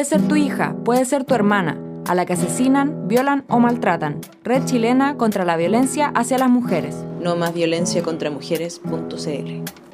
Puede ser tu hija, puede ser tu hermana, a la que asesinan, violan o maltratan. Red Chilena contra la Violencia hacia las Mujeres. No más violencia contra mujeres.cl.